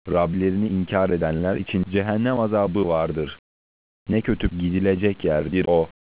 Rablerini inkar edenler için cehennem azabı vardır. Ne kötü gidilecek yerdir o.